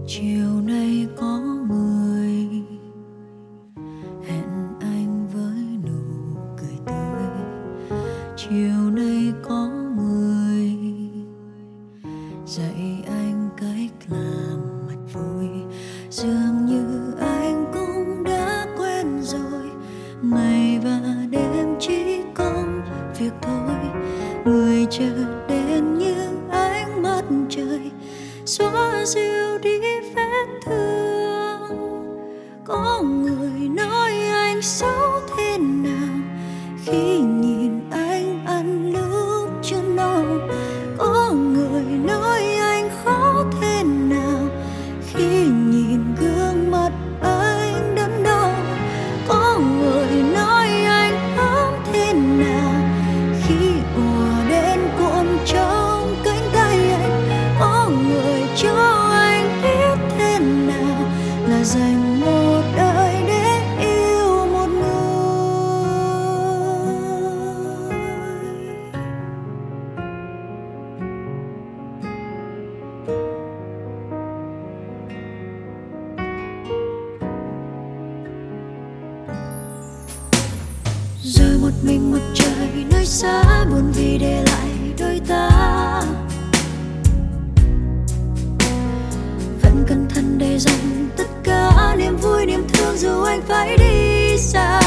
Chiều nay có người hẹn anh với nụ cười tươi. Chiều nay có người dạy anh cách làm mặt vui. Dường như anh cũng đã quen rồi, ngày và đêm chỉ có việc thôi. Người chợt đến như ánh mắt trời, xóa dịu đi vết thương. Có người nói anh xấu thế nào khi nhìn anh ăn lúc chưa no. Có người nói anh khó thế nào khi nhìn gương mặt anh đớn đau. Có người nói anh ấm thế nào khi ùa đến cuộn trong cánh tay anh. Có người cho anh biết thế nào là dành một đời để yêu một người. Rồi một mình một trời nơi xa, buồn vì để lại đôi ta. Vẫn cẩn thận để dành tất cả niềm vui niềm thương dù anh phải đi xa.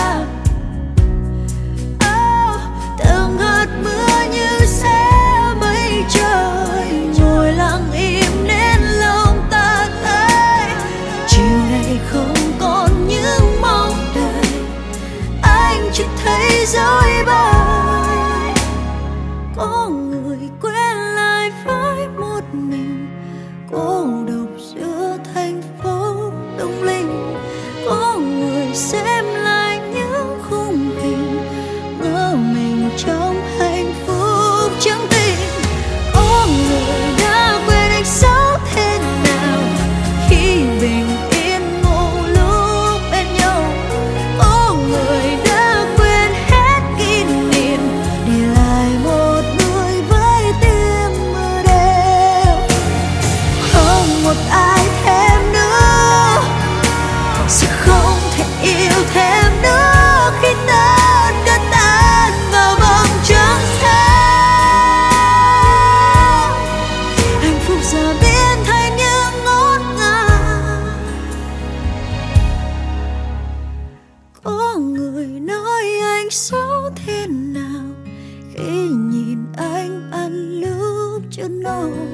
Từng hạt mưa như sẽ mây trời, ngồi lặng im nên lòng ta thấy. Chiều nay không còn những mong đợi, anh chỉ thấy dối bời. Có người quên lại với một mình, cô độc giữa thành phố lung linh. Có người xem lại những khung hình, ngỡ mình trong hạnh phúc trắng tình. Có người đã quên anh xấu thế nào khi bình yên ngủ lúc bên nhau. Có người đã quên hết kỷ niệm, để lại một người với tim mưa đêm. Không một ai thêm nữa, sẽ không thể yêu thêm nữa khi tất cả tan vào vòng trăng sáng. Hạnh phúc giờ biến thành những ngổn ngang. Có người nói anh xấu thế nào khi nhìn anh ăn lúc chưa no.